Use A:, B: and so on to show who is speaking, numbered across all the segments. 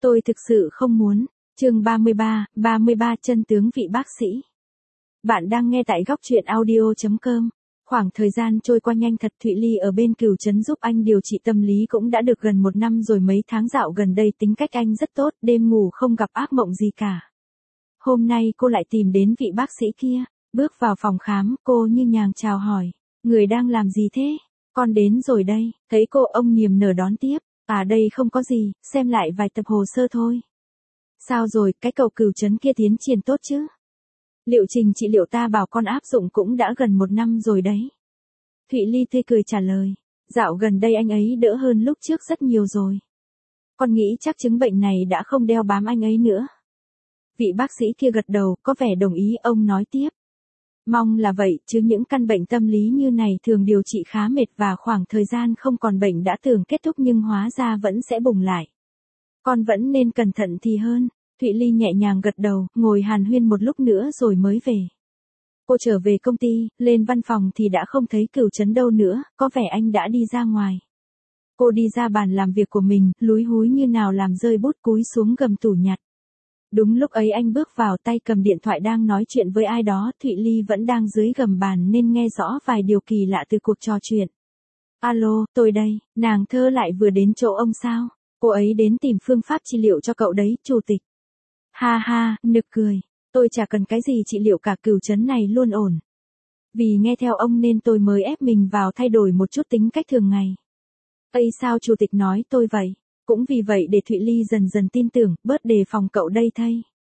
A: Tôi thực sự không muốn. Chương 33 chân tướng vị bác sĩ. Bạn đang nghe tại góc truyện audio.com. Khoảng thời gian trôi qua nhanh thật. Thụy Ly ở bên Cửu Trấn giúp anh điều trị tâm lý cũng đã được gần 1 năm rồi. Mấy tháng dạo gần đây tính cách anh rất tốt, đêm ngủ không gặp ác mộng gì cả. Hôm nay cô lại tìm đến vị bác sĩ kia. Bước vào phòng khám, cô như nhàng chào hỏi. Người đang làm gì thế? Con đến rồi đây. Thấy cô, ông niềm nở đón tiếp. À, đây không có gì, xem lại vài tập hồ sơ thôi. Sao rồi, cái cầu Cửu Trấn kia tiến triển tốt chứ? Liệu trình trị liệu ta bảo con áp dụng cũng đã gần 1 năm rồi đấy. Thụy Ly tươi cười trả lời. Dạo gần đây anh ấy đỡ hơn lúc trước rất nhiều rồi. Con nghĩ chắc chứng bệnh này đã không đeo bám anh ấy nữa. Vị bác sĩ kia gật đầu, có vẻ đồng ý. Ông nói tiếp. Mong là vậy, chứ những căn bệnh tâm lý như này thường điều trị khá mệt và khoảng thời gian không còn bệnh đã tưởng kết thúc nhưng hóa ra vẫn sẽ bùng lại. Con vẫn nên cẩn thận thì hơn. Thụy Ly nhẹ nhàng gật đầu, ngồi hàn huyên một lúc nữa rồi mới về. Cô trở về công ty, lên văn phòng thì đã không thấy Cửu Trấn đâu nữa, có vẻ anh đã đi ra ngoài. Cô đi ra bàn làm việc của mình, lúi húi như nào làm rơi bút cúi xuống gầm tủ nhặt. Đúng lúc ấy anh bước vào, tay cầm điện thoại đang nói chuyện với ai đó. Thụy Ly vẫn đang dưới gầm bàn nên nghe rõ vài điều kỳ lạ từ cuộc trò chuyện. Alo, tôi đây, nàng Thơ lại vừa đến chỗ ông sao? Cô ấy đến tìm phương pháp trị liệu cho cậu đấy, chủ tịch. Ha ha, nực cười. Tôi chả cần cái gì trị liệu cả, Cửu Trấn này luôn ổn. Vì nghe theo ông nên tôi mới ép mình vào thay đổi một chút tính cách thường ngày. Ây, sao chủ tịch nói tôi vậy? Cũng vì vậy để Thụy Ly dần dần tin tưởng, bớt đề phòng cậu đây thay.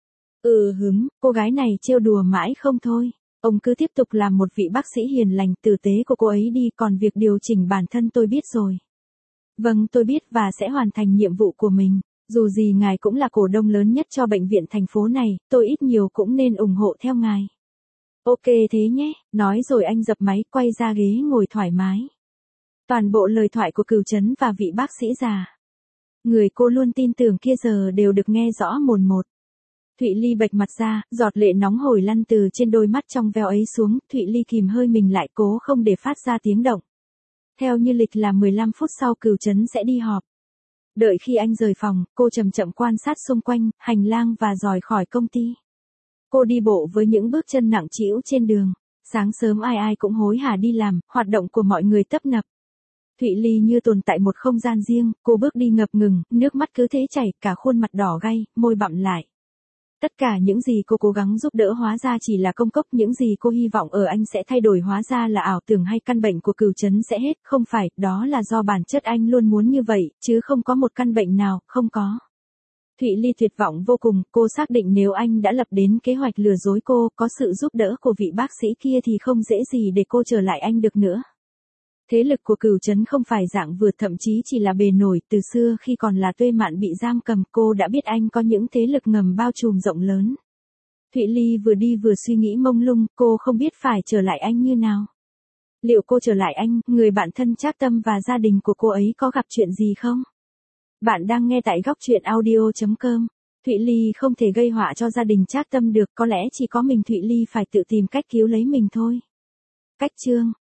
A: Cô gái này trêu đùa mãi không thôi. Ông cứ tiếp tục làm một vị bác sĩ hiền lành tử tế của cô ấy đi, còn việc điều chỉnh bản thân tôi biết rồi. Vâng, tôi biết và sẽ hoàn thành nhiệm vụ của mình. Dù gì ngài cũng là cổ đông lớn nhất cho bệnh viện thành phố này, tôi ít nhiều cũng nên ủng hộ theo ngài. Ok thế nhé, nói rồi anh dập máy, quay ra ghế ngồi thoải mái. Toàn bộ lời thoại của Cửu Trấn và vị bác sĩ già, người cô luôn tin tưởng kia giờ đều được nghe rõ mồn một. Thụy Ly bệch mặt ra, giọt lệ nóng hổi lăn từ trên đôi mắt trong veo ấy xuống. Thụy Ly kìm hơi mình lại, cố không để phát ra tiếng động. Theo như lịch là 15 phút sau Cửu Trấn sẽ đi họp. Đợi khi anh rời phòng, cô chậm chậm quan sát xung quanh, hành lang và rời khỏi công ty. Cô đi bộ với những bước chân nặng trĩu trên đường. Sáng sớm ai ai cũng hối hả đi làm, hoạt động của mọi người tấp nập. Thụy Ly như tồn tại một không gian riêng, cô bước đi ngập ngừng, nước mắt cứ thế chảy, cả khuôn mặt đỏ gay, môi bặm lại. Tất cả những gì cô cố gắng giúp đỡ hóa ra chỉ là công cốc, những gì cô hy vọng ở anh sẽ thay đổi hóa ra là ảo tưởng, hay căn bệnh của Cửu Trấn sẽ hết, không phải, đó là do bản chất anh luôn muốn như vậy, chứ không có một căn bệnh nào, không có. Thụy Ly tuyệt vọng vô cùng, cô xác định nếu anh đã lập đến kế hoạch lừa dối cô, có sự giúp đỡ của vị bác sĩ kia thì không dễ gì để cô trở lại anh được nữa. Thế lực của Cửu Trấn không phải dạng vừa, thậm chí chỉ là bề nổi. Từ xưa khi còn là Tuê Mạn bị giam cầm, cô đã biết anh có những thế lực ngầm bao trùm rộng lớn. Thụy Ly vừa đi vừa suy nghĩ mông lung, cô không biết phải trở lại anh như nào. Liệu cô trở lại anh, người bạn thân Trác Tâm và gia đình của cô ấy có gặp chuyện gì không? Bạn đang nghe tại góc truyện audio.com. Thụy Ly không thể gây họa cho gia đình Trác Tâm được, có lẽ chỉ có mình Thụy Ly phải tự tìm cách cứu lấy mình thôi. Cách chương